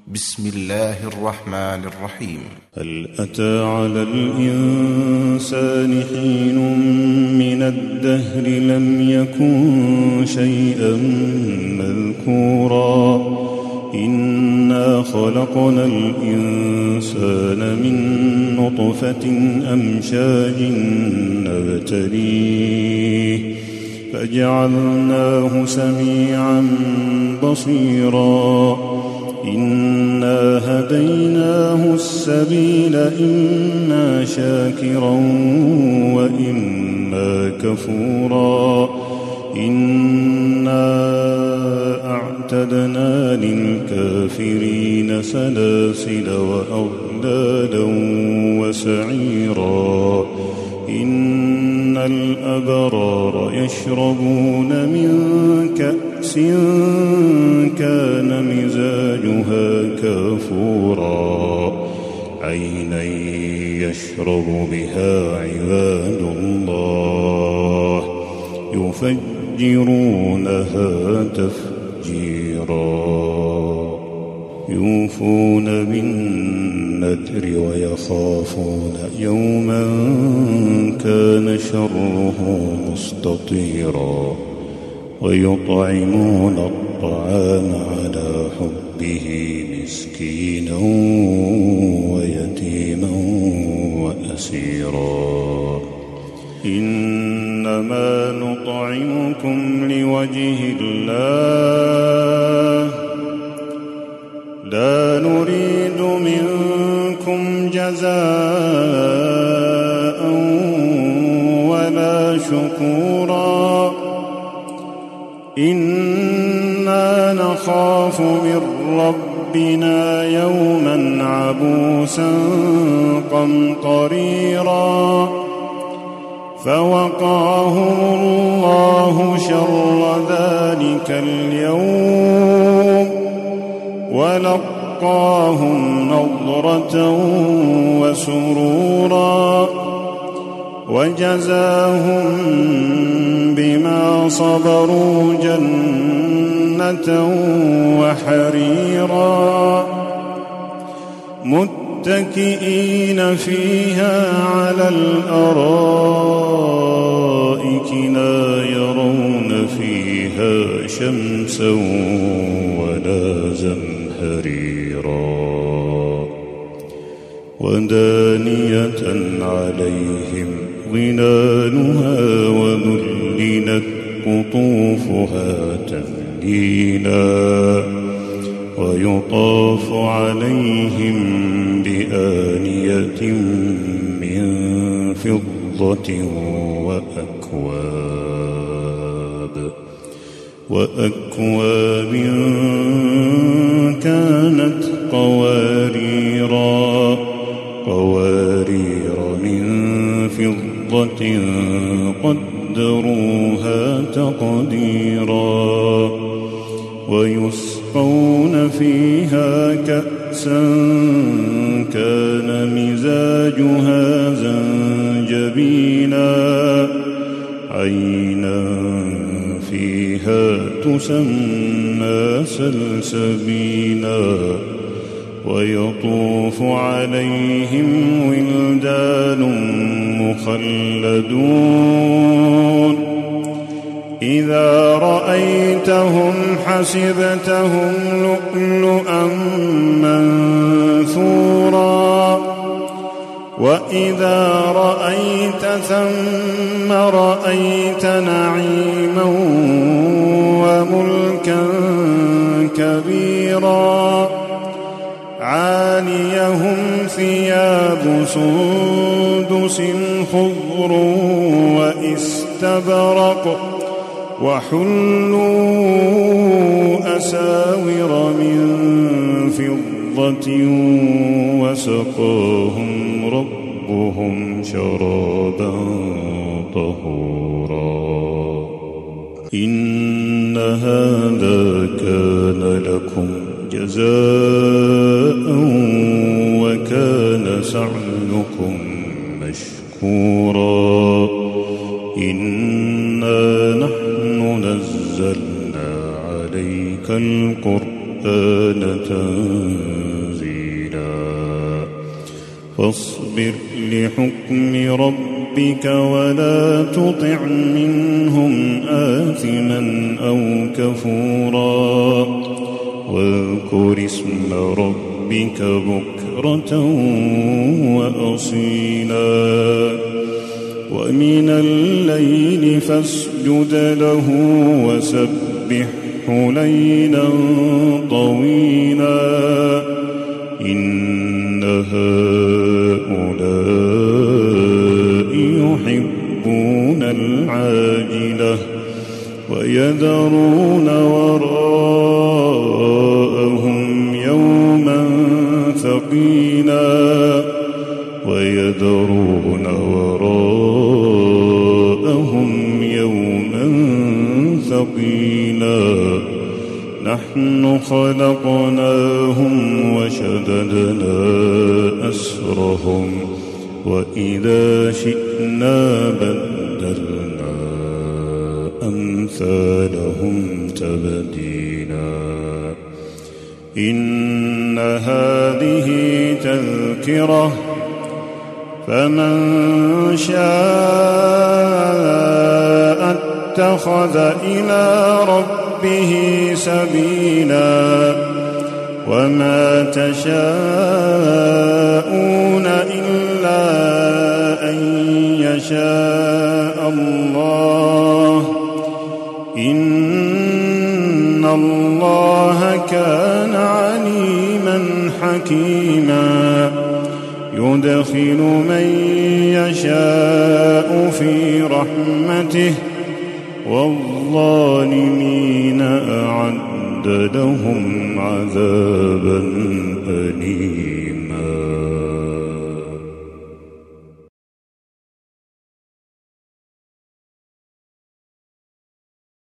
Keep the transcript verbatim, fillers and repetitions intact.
بسم الله الرحمن الرحيم. هل أتى على الإنسان حين من الدهر لم يكن شيئا مذكورا إنا خلقنا الإنسان من نطفة أمشاج نبتليه فجعلناه سميعا بصيرا إنا هديناه السبيل إما شاكرا وإما كفورا إنا أعتدنا للكافرين سلاسل وأغلالا وسعيرا إن الأبرار يشربون من كأس كان مزاجها كافورا عينا يشرب بها عباد الله يفجرونها تفجيرا يوفون بالنذر ويخافون يوما كان شره مستطيرا ويطعمون الطعام على حبه مسكينا ويتيما وأسيرا إنما نطعمكم لوجه الله لا نريد منكم جزاء ولا شكورا إنا نخاف من ربنا يوما عبوسا قمطريرا فوقاهم الله شر ذلك اليوم ولقاهم نضرة وسرورا وجزاهم بما صبروا جنة وحريرا متكئين فيها على الأرائك لا يرون فيها شمسا ولا زمهريرا ودانية عليهم ظلالها وذللت قطوفها تذليلا ويطاف عليهم بآنية من فضة وأكواب وأكواب كانت قواريرا قوارير من فضة قدروها تقديرا ويسقون فيها كأسا كان مزاجها زنجبيلا عينا فيها تسمى سلسبيلا ويطوف عليهم ولدان مخلدون إذا رأيتهم حسبتهم لؤلؤا منثورا وإذا رأيت ثم رأيت نعيما وملكا كبيرا عاليهم ثياب سندس خضر واستبرق وحلوا أساور من فضة وسقاهم ربهم شرابا طهورا إن هذا كان لكم جزاء وكان سعيكم مشكورا إنا نحن نزلنا عليك القرآن تنزيلا فاصبر لحكم ربك ولا تطع منهم آثما أو كفورا واذكر اسم ربك بكرة وأصيلا ومن الليل فاسجد له وسبحه ليلا طويلا إن هؤلاء يحبون العاجلة ويذرون وراءهم يوما ثقيلا ويذرون وراءهم يوما ثقيلا نحن خلقناهم وشددنا أسرهم وإذا شئنا بدلنا أمثالهم تبديلا إن هذه تذكرة فمن شاء اتخذ إلى ربه سبيلا وما تشاءون إلا أن يشاء الله إن الله كان عليما حكيما يدخل من يشاء في رحمته والظالمين أعد لهم عذابا أليما.